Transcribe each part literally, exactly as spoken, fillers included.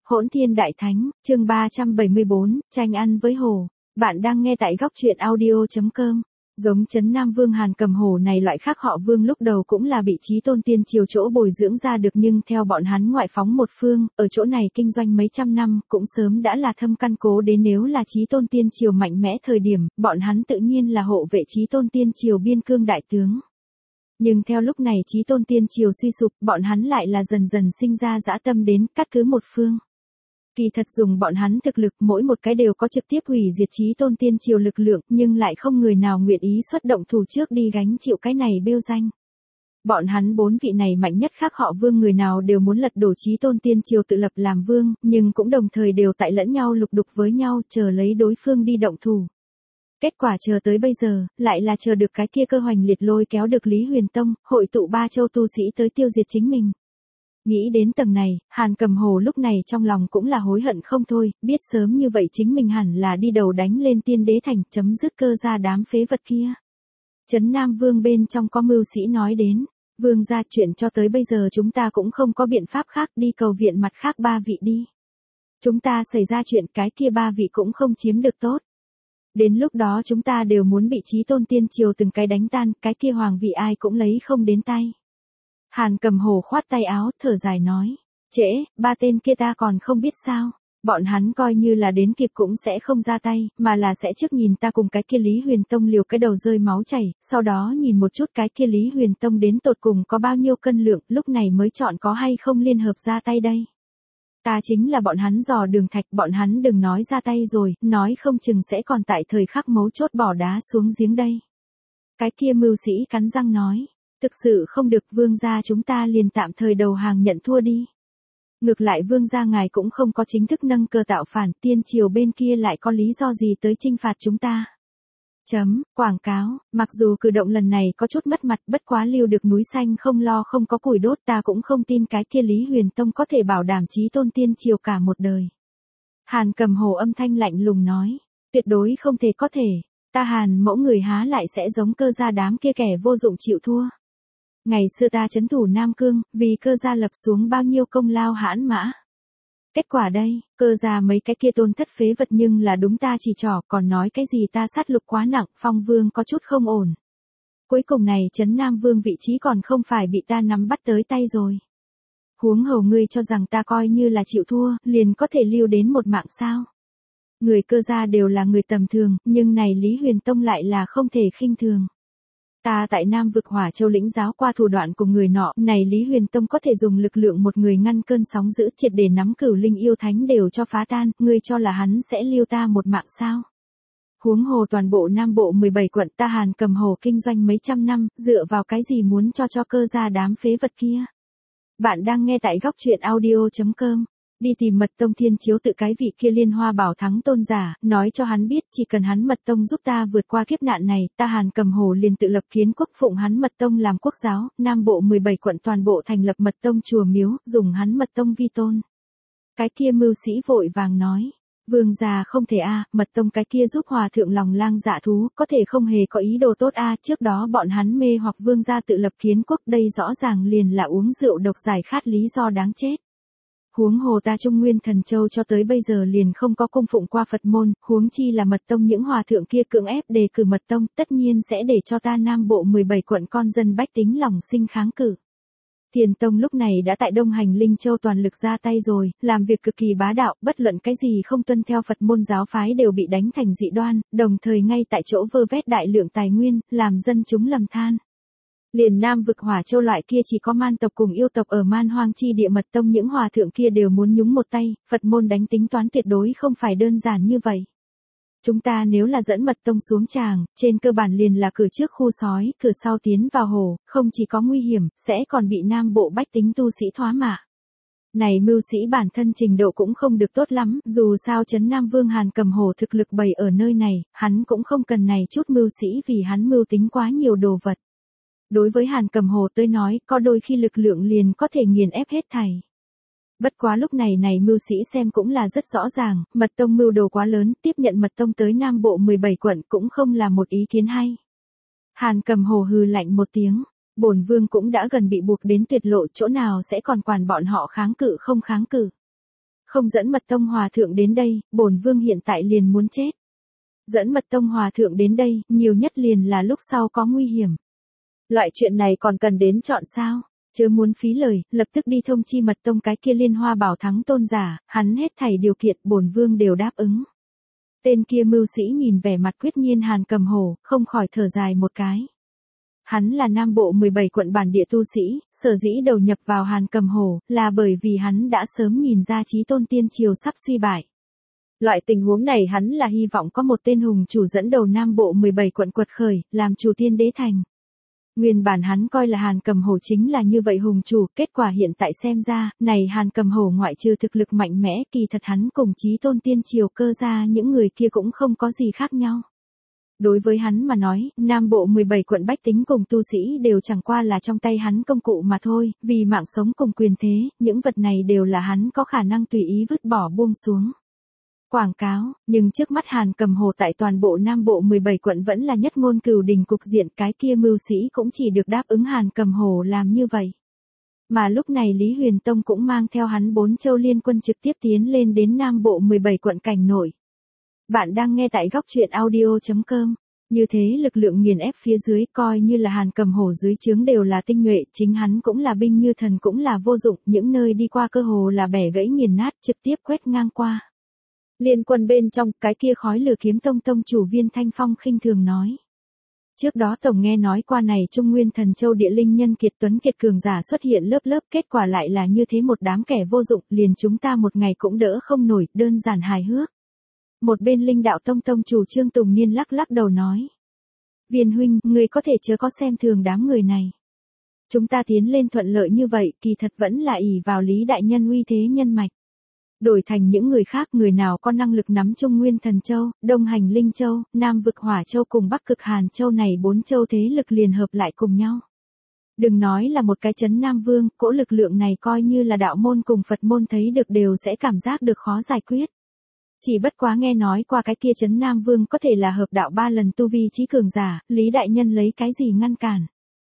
Hỗn Thiên Đại Thánh, chương ba trăm bảy mươi bốn, tranh ăn với hổ. Bạn đang nghe tại góc truyện audio.com. Giống Trấn Nam Vương Hàn Cầm Hổ này loại khác họ Vương lúc đầu cũng là bị Chí Tôn Tiên Triều chỗ bồi dưỡng ra được, nhưng theo bọn hắn ngoại phóng một phương, ở chỗ này kinh doanh mấy trăm năm, cũng sớm đã là thâm căn cố đến nếu là Chí Tôn Tiên Triều mạnh mẽ thời điểm, bọn hắn tự nhiên là hộ vệ Chí Tôn Tiên Triều biên cương đại tướng. Nhưng theo lúc này Chí Tôn Tiên Triều suy sụp, bọn hắn lại là dần dần sinh ra dã tâm đến cắt cứ một phương. Kỳ thật dùng bọn hắn thực lực mỗi một cái đều có trực tiếp hủy diệt Chí Tôn Tiên Triều lực lượng, nhưng lại không người nào nguyện ý xuất động thủ trước đi gánh chịu cái này bêu danh. Bọn hắn bốn vị này mạnh nhất khác họ Vương người nào đều muốn lật đổ Chí Tôn Tiên Triều tự lập làm vương, nhưng cũng đồng thời đều tại lẫn nhau lục đục với nhau, chờ lấy đối phương đi động thủ. Kết quả chờ tới bây giờ, lại là chờ được cái kia cơ hoành liệt lôi kéo được Lý Huyền Tông, hội tụ ba châu tu sĩ tới tiêu diệt chính mình. Nghĩ đến tầng này, Hàn Cầm Hổ lúc này trong lòng cũng là hối hận không thôi, biết sớm như vậy chính mình hẳn là đi đầu đánh lên Tiên Đế Thành, chấm dứt Cơ gia đám phế vật kia. Trấn Nam Vương bên trong có mưu sĩ nói đến, Vương gia chuyện cho tới bây giờ chúng ta cũng không có biện pháp khác, đi cầu viện mặt khác ba vị đi. Chúng ta xảy ra chuyện cái kia ba vị cũng không chiếm được tốt. Đến lúc đó chúng ta đều muốn bị Chí Tôn Tiên Triều từng cái đánh tan, cái kia hoàng vị ai cũng lấy không đến tay. Hàn Cầm Hổ khoát tay áo, thở dài nói, trễ, ba tên kia ta còn không biết sao, bọn hắn coi như là đến kịp cũng sẽ không ra tay, mà là sẽ trước nhìn ta cùng cái kia Lý Huyền Tông liều cái đầu rơi máu chảy, sau đó nhìn một chút cái kia Lý Huyền Tông đến tột cùng có bao nhiêu cân lượng, lúc này mới chọn có hay không liên hợp ra tay đây. Ta chính là bọn hắn dò đường thạch, bọn hắn đừng nói ra tay rồi, nói không chừng sẽ còn tại thời khắc mấu chốt bỏ đá xuống giếng đây. Cái kia mưu sĩ cắn răng nói, thực sự không được Vương gia chúng ta liền tạm thời đầu hàng nhận thua đi. Ngược lại Vương gia ngài cũng không có chính thức nâng cơ tạo phản, Tiên Triều bên kia lại có lý do gì tới chinh phạt chúng ta. Chấm, quảng cáo, mặc dù cử động lần này có chút mất mặt, bất quá lưu được núi xanh không lo không có củi đốt, ta cũng không tin cái kia Lý Huyền Tông có thể bảo đảm Chí Tôn Tiên Triều cả một đời. Hàn Cầm Hổ âm thanh lạnh lùng nói, tuyệt đối không thể có thể, ta Hàn mẫu người há lại sẽ giống Cơ gia đám kia kẻ vô dụng chịu thua. Ngày xưa ta trấn thủ Nam Cương, vì Cơ gia lập xuống bao nhiêu công lao hãn mã. Kết quả đây, Cơ gia mấy cái kia tôn thất phế vật nhưng là đúng ta chỉ trỏ, còn nói cái gì ta sát lục quá nặng, Phong Vương có chút không ổn. Cuối cùng này Trấn Nam Vương vị trí còn không phải bị ta nắm bắt tới tay rồi. Huống hồ ngươi cho rằng ta coi như là chịu thua, liền có thể lưu đến một mạng sao. Người Cơ gia đều là người tầm thường, nhưng này Lý Huyền Tông lại là không thể khinh thường. Ta tại Nam vực Hỏa Châu lĩnh giáo qua thủ đoạn của người nọ, này Lý Huyền Tông có thể dùng lực lượng một người ngăn cơn sóng dữ, triệt để nắm Cửu Linh yêu thánh đều cho phá tan, ngươi cho là hắn sẽ lưu ta một mạng sao? Huống hồ toàn bộ Nam Bộ mười bảy quận ta Hàn Cầm Hổ kinh doanh mấy trăm năm, dựa vào cái gì muốn cho cho Cơ gia đám phế vật kia? Bạn đang nghe tại góc truyện audio.com. Đi tìm Mật Tông Thiên Chiếu tự cái vị kia Liên Hoa Bảo Thắng tôn giả, nói cho hắn biết chỉ cần hắn Mật Tông giúp ta vượt qua kiếp nạn này, ta Hàn Cầm Hổ liền tự lập kiến quốc, phụng hắn Mật Tông làm quốc giáo, Nam Bộ mười bảy quận toàn bộ thành lập Mật Tông chùa miếu, dùng hắn Mật Tông vi tôn. Cái kia mưu sĩ vội vàng nói, Vương gia không thể a, Mật Tông cái kia giúp hòa thượng lòng lang dạ thú, có thể không hề có ý đồ tốt a, trước đó bọn hắn mê hoặc Vương gia tự lập kiến quốc, đây rõ ràng liền là uống rượu độc giải khát lý do đáng chết. Huống hồ ta Trung Nguyên Thần Châu cho tới bây giờ liền không có cung phụng qua Phật môn, huống chi là Mật Tông những hòa thượng kia cưỡng ép đề cử Mật Tông, tất nhiên sẽ để cho ta Nam Bộ mười bảy quận con dân bách tính lòng sinh kháng cự. Thiền Tông lúc này đã tại Đông Hành Linh Châu toàn lực ra tay rồi, làm việc cực kỳ bá đạo, bất luận cái gì không tuân theo Phật môn giáo phái đều bị đánh thành dị đoan, đồng thời ngay tại chỗ vơ vét đại lượng tài nguyên, làm dân chúng lầm than. Liền Nam vực Hỏa Châu loại kia chỉ có man tộc cùng yêu tộc ở man hoang chi địa Mật Tông những hòa thượng kia đều muốn nhúng một tay, Phật môn đánh tính toán tuyệt đối không phải đơn giản như vậy. Chúng ta nếu là dẫn Mật Tông xuống tràng, trên cơ bản liền là cửa trước khu sói, cửa sau tiến vào hồ, không chỉ có nguy hiểm, sẽ còn bị Nam Bộ bách tính tu sĩ thoá mạ. Này mưu sĩ bản thân trình độ cũng không được tốt lắm, dù sao Trấn Nam Vương Hàn Cầm Hổ thực lực bày ở nơi này, hắn cũng không cần này chút mưu sĩ vì hắn mưu tính quá nhiều đồ vật. Đối với Hàn Cầm Hổ tôi nói, có đôi khi lực lượng liền có thể nghiền ép hết thảy. Bất quá lúc này này mưu sĩ xem cũng là rất rõ ràng, Mật Tông mưu đồ quá lớn, tiếp nhận Mật Tông tới Nam Bộ mười bảy quận cũng không là một ý kiến hay. Hàn Cầm Hổ hừ lạnh một tiếng, bổn vương cũng đã gần bị buộc đến tuyệt lộ, chỗ nào sẽ còn quản bọn họ kháng cự không kháng cự. Không dẫn Mật Tông Hòa Thượng đến đây, bổn vương hiện tại liền muốn chết. Dẫn Mật Tông Hòa Thượng đến đây, nhiều nhất liền là lúc sau có nguy hiểm. Loại chuyện này còn cần đến chọn sao? Chớ muốn phí lời, lập tức đi thông chi Mật Tông cái kia Liên Hoa Bảo Thắng tôn giả, hắn hết thảy điều kiện bổn vương đều đáp ứng. Tên kia mưu sĩ nhìn vẻ mặt quyết nhiên Hàn Cầm Hổ, không khỏi thở dài một cái. Hắn là Nam Bộ mười bảy quận bản địa tu sĩ, sở dĩ đầu nhập vào Hàn Cầm Hổ, là bởi vì hắn đã sớm nhìn ra Chí Tôn Tiên Triều sắp suy bại. Loại tình huống này hắn là hy vọng có một tên hùng chủ dẫn đầu Nam Bộ mười bảy quận quật khởi, làm chủ tiên đế thành. Nguyên bản hắn coi là Hàn Cầm Hổ chính là như vậy hùng chủ, kết quả hiện tại xem ra, này Hàn Cầm Hổ ngoại trừ thực lực mạnh mẽ, kỳ thật hắn cùng Chí Tôn Tiên Triều cơ gia những người kia cũng không có gì khác nhau. Đối với hắn mà nói, Nam Bộ mười bảy quận bách tính cùng tu sĩ đều chẳng qua là trong tay hắn công cụ mà thôi, vì mạng sống cùng quyền thế, những vật này đều là hắn có khả năng tùy ý vứt bỏ buông xuống. Quảng cáo, nhưng trước mắt Hàn Cầm Hổ tại toàn bộ Nam Bộ mười bảy quận vẫn là nhất ngôn cửu đình cục diện, cái kia mưu sĩ cũng chỉ được đáp ứng Hàn Cầm Hổ làm như vậy. Mà lúc này Lý Huyền Tông cũng mang theo hắn bốn châu liên quân trực tiếp tiến lên đến Nam Bộ mười bảy quận cảnh nổi. Bạn đang nghe tại góc truyện audio chấm com. Như thế lực lượng nghiền ép phía dưới coi như là Hàn Cầm Hổ dưới trướng đều là tinh nhuệ, chính hắn cũng là binh như thần cũng là vô dụng, những nơi đi qua cơ hồ là bẻ gãy nghiền nát trực tiếp quét ngang qua. Liên quân bên trong, cái kia khói lửa kiếm tông tông chủ Viên Thanh Phong khinh thường nói. Trước đó tổng nghe nói qua này Trung Nguyên Thần Châu địa linh nhân kiệt tuấn kiệt cường giả xuất hiện lớp lớp, kết quả lại là như thế một đám kẻ vô dụng, liền chúng ta một ngày cũng đỡ không nổi, đơn giản hài hước. Một bên Linh Đạo Tông tông chủ Trương Tùng Niên lắc lắc đầu nói. Viên huynh, người có thể chớ có xem thường đám người này. Chúng ta tiến lên thuận lợi như vậy, kỳ thật vẫn là ỷ vào Lý đại nhân uy thế nhân mạch. Đổi thành những người khác, người nào có năng lực nắm Trung Nguyên Thần Châu, Đông Hành Linh Châu, Nam Vực Hỏa Châu cùng Bắc Cực Hàn Châu này bốn châu thế lực liền hợp lại cùng nhau. Đừng nói là một cái chấn Nam Vương, cỗ lực lượng này coi như là đạo môn cùng Phật môn thấy được đều sẽ cảm giác được khó giải quyết. Chỉ bất quá nghe nói qua cái kia chấn Nam Vương có thể là hợp đạo ba lần tu vi chí cường giả, Lý đại nhân lấy cái gì ngăn cản.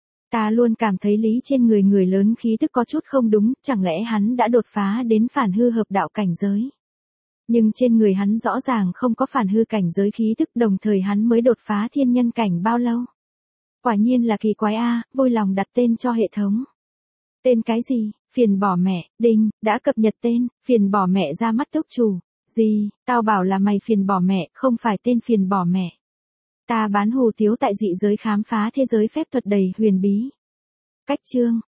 Ta luôn cảm thấy Lý trên người người lớn khí tức có chút không đúng, chẳng lẽ hắn đã đột phá đến phản hư hợp đạo cảnh giới. Nhưng trên người hắn rõ ràng không có phản hư cảnh giới khí tức, đồng thời hắn mới đột phá thiên nhân cảnh bao lâu. Quả nhiên là kỳ quái a, vui lòng đặt tên cho hệ thống. Tên cái gì? Phiền bỏ mẹ, đinh, đã cập nhật tên, phiền bỏ mẹ ra mắt tốc chủ. Gì, tao bảo là mày phiền bỏ mẹ, không phải tên phiền bỏ mẹ. Ta bán hù tiếu tại dị giới khám phá thế giới phép thuật đầy huyền bí. Cách chương